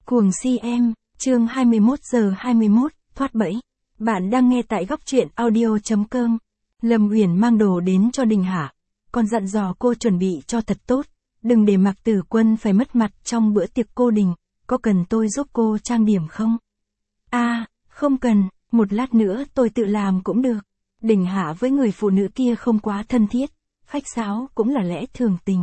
Cuồng si em, chương 21 giờ 21, thoát bẫy. Bạn đang nghe tại góc truyện audio.com. Lâm Uyển mang đồ đến cho Đình Hạ, còn dặn dò cô chuẩn bị cho thật tốt, đừng để Mạc Tử Quân phải mất mặt trong bữa tiệc cô Đình, có cần tôi giúp cô trang điểm không? Không cần, một lát nữa tôi tự làm cũng được. Đình Hạ với người phụ nữ kia không quá thân thiết, khách sáo cũng là lẽ thường tình.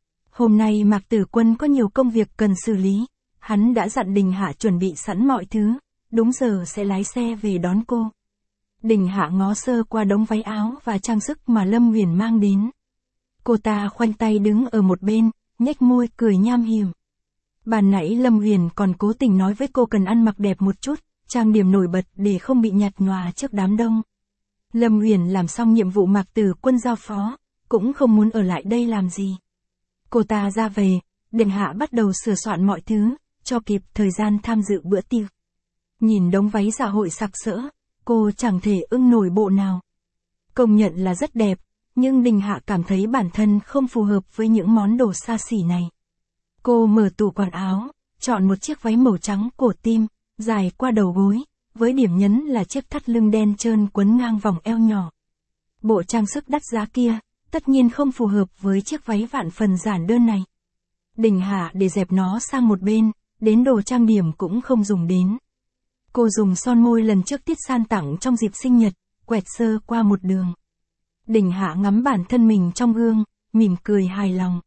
Hôm nay Mạc Tử Quân có nhiều công việc cần xử lý. Hắn đã dặn Đình Hạ chuẩn bị sẵn mọi thứ, đúng giờ sẽ lái xe về đón cô. Đình Hạ ngó sơ qua đống váy áo và trang sức mà Lâm Uyển mang đến. Cô ta khoanh tay đứng ở một bên, nhếch môi cười nham hiểm. Ban nãy Lâm Uyển còn cố tình nói với cô cần ăn mặc đẹp một chút, trang điểm nổi bật để không bị nhạt nhòa trước đám đông. Lâm Uyển làm xong nhiệm vụ Mạc Tử Quân giao phó, cũng không muốn ở lại đây làm gì. Cô ta ra về, Đình Hạ bắt đầu sửa soạn mọi thứ, cho kịp thời gian tham dự bữa tiệc. Nhìn đống váy dạ hội sặc sỡ, cô chẳng thể ưng nổi bộ nào. Công nhận là rất đẹp, nhưng Đình Hạ cảm thấy bản thân không phù hợp với những món đồ xa xỉ này. Cô mở tủ quần áo, chọn một chiếc váy màu trắng cổ tim, dài qua đầu gối, với điểm nhấn là chiếc thắt lưng đen trơn quấn ngang vòng eo nhỏ. Bộ trang sức đắt giá kia, tất nhiên không phù hợp với chiếc váy vạn phần giản đơn này. Đình Hạ để dẹp nó sang một bên, đến đồ trang điểm cũng không dùng đến. Cô dùng son môi lần trước Tiết San tặng trong dịp sinh nhật, quẹt sơ qua một đường. Đình Hạ ngắm bản thân mình trong gương, mỉm cười hài lòng.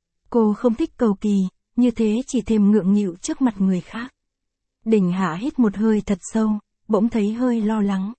Cô không thích cầu kỳ, như thế chỉ thêm ngượng nghịu trước mặt người khác. Đình Hạ hít một hơi thật sâu, bỗng thấy hơi lo lắng.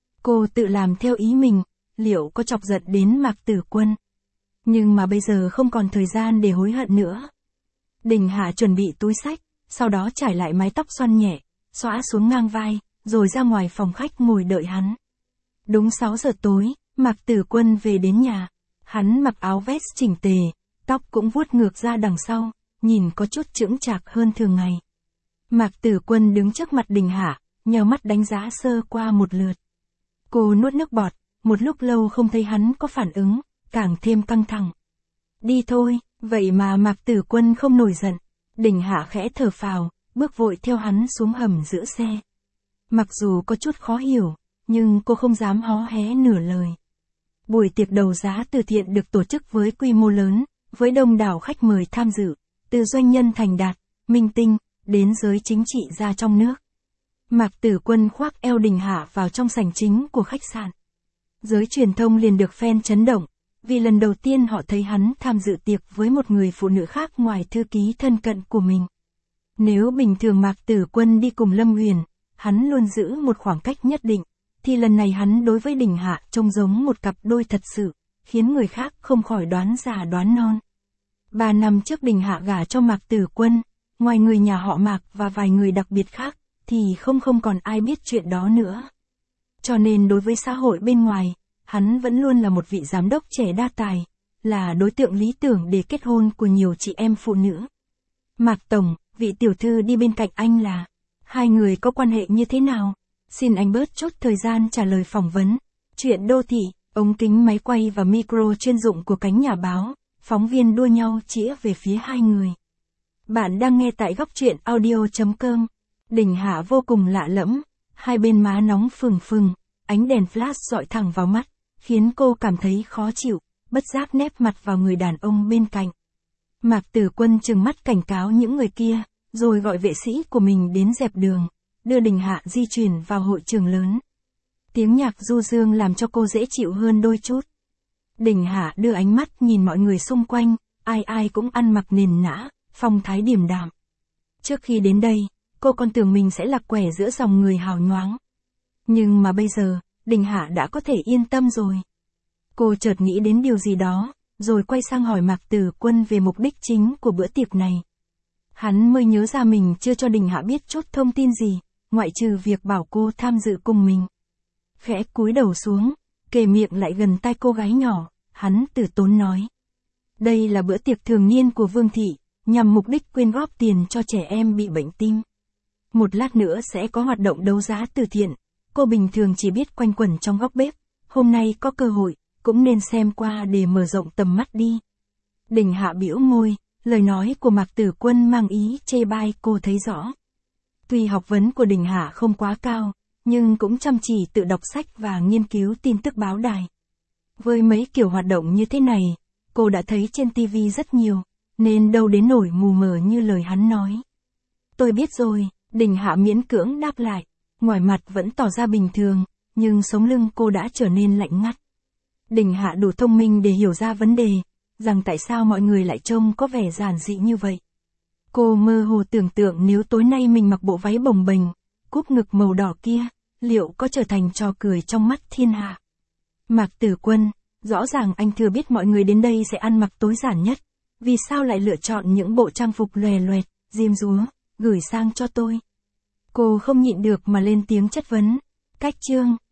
Cô tự làm theo ý mình, liệu có chọc giận đến Mạc Tử Quân? Nhưng mà bây giờ không còn thời gian để hối hận nữa. Đình Hạ chuẩn bị túi xách, sau đó trải lại mái tóc xoăn nhẹ, xõa xuống ngang vai, rồi ra ngoài phòng khách ngồi đợi hắn. Đúng 6 giờ tối, Mạc Tử Quân về đến nhà. Hắn mặc áo vest chỉnh tề, tóc cũng vuốt ngược ra đằng sau, nhìn có chút chững chạc hơn thường ngày. Mạc Tử Quân đứng trước mặt Đình Hạ, nhờ mắt đánh giá sơ qua một lượt. Cô nuốt nước bọt, một lúc lâu không thấy hắn có phản ứng, càng thêm căng thẳng. Đi thôi, vậy mà Mạc Tử Quân không nổi giận. Đình Hạ khẽ thở phào, bước vội theo hắn xuống hầm giữ xe. Mặc dù có chút khó hiểu, nhưng cô không dám hó hé nửa lời. Buổi tiệc đấu giá từ thiện được tổ chức với quy mô lớn, với đông đảo khách mời tham dự, từ doanh nhân thành đạt, minh tinh, đến giới chính trị gia trong nước. Mạc Tử Quân khoác eo Đình Hạ vào trong sảnh chính của khách sạn. Giới truyền thông liền được fan chấn động, vì lần đầu tiên họ thấy hắn tham dự tiệc với một người phụ nữ khác ngoài thư ký thân cận của mình. Nếu bình thường Mạc Tử Quân đi cùng Lâm Uyển, hắn luôn giữ một khoảng cách nhất định, thì lần này hắn đối với Đình Hạ trông giống một cặp đôi thật sự, khiến người khác không khỏi đoán già đoán non. 3 năm trước Đình Hạ gả cho Mạc Tử Quân, ngoài người nhà họ Mạc và vài người đặc biệt khác, thì không còn ai biết chuyện đó nữa. Cho nên đối với xã hội bên ngoài, hắn vẫn luôn là một vị giám đốc trẻ đa tài, là đối tượng lý tưởng để kết hôn của nhiều chị em phụ nữ. Mạc Tổng, vị tiểu thư đi bên cạnh anh là, hai người có quan hệ như thế nào? Xin anh bớt chốt thời gian trả lời phỏng vấn. Chuyện đô thị, ống kính máy quay và micro chuyên dụng của cánh nhà báo, phóng viên đua nhau chĩa về phía hai người. Bạn đang nghe tại góc truyện audio.com. Đình Hạ vô cùng lạ lẫm, hai bên má nóng phừng phừng, ánh đèn flash dọi thẳng vào mắt, khiến cô cảm thấy khó chịu, bất giác nép mặt vào người đàn ông bên cạnh. Mạc Tử Quân trừng mắt cảnh cáo những người kia, rồi gọi vệ sĩ của mình đến dẹp đường, đưa Đình Hạ di chuyển vào hội trường lớn. Tiếng nhạc du dương làm cho cô dễ chịu hơn đôi chút. Đình Hạ đưa ánh mắt nhìn mọi người xung quanh, ai ai cũng ăn mặc nền nã, phong thái điềm đạm. Trước khi đến đây, cô còn tưởng mình sẽ lạc quẻ giữa dòng người hào nhoáng. Nhưng mà bây giờ, Đình Hạ đã có thể yên tâm rồi. Cô chợt nghĩ đến điều gì đó, rồi quay sang hỏi Mạc Tử Quân về mục đích chính của bữa tiệc này. Hắn mới nhớ ra mình chưa cho Đình Hạ biết chút thông tin gì, ngoại trừ việc bảo cô tham dự cùng mình. Khẽ cúi đầu xuống, kề miệng lại gần tai cô gái nhỏ, hắn từ tốn nói. Đây là bữa tiệc thường niên của Vương Thị, nhằm mục đích quyên góp tiền cho trẻ em bị bệnh tim. Một lát nữa sẽ có hoạt động đấu giá từ thiện, cô bình thường chỉ biết quanh quẩn trong góc bếp, hôm nay có cơ hội, cũng nên xem qua để mở rộng tầm mắt đi. Đình Hạ bĩu môi, Lời nói của Mạc Tử Quân mang ý chê bai cô thấy rõ. Tuy học vấn của Đình Hạ không quá cao, nhưng cũng chăm chỉ tự đọc sách và nghiên cứu tin tức báo đài. Với mấy kiểu hoạt động như thế này, cô đã thấy trên TV rất nhiều, nên đâu đến nổi mù mờ như lời hắn nói. Tôi biết rồi, Đình Hạ miễn cưỡng đáp lại, ngoài mặt vẫn tỏ ra bình thường, nhưng sống lưng cô đã trở nên lạnh ngắt. Đình Hạ đủ thông minh để hiểu ra vấn đề, rằng tại sao mọi người lại trông có vẻ giản dị như vậy. Cô mơ hồ tưởng tượng nếu tối nay mình mặc bộ váy bồng bềnh, cúp ngực màu đỏ kia, liệu có trở thành trò cười trong mắt thiên hạ. Mạc Tử Quân, rõ ràng anh thừa biết mọi người đến đây sẽ ăn mặc tối giản nhất, vì sao lại lựa chọn những bộ trang phục lòe loẹt, diêm dúa, gửi sang cho tôi. Cô không nhịn được mà lên tiếng chất vấn. Cách chương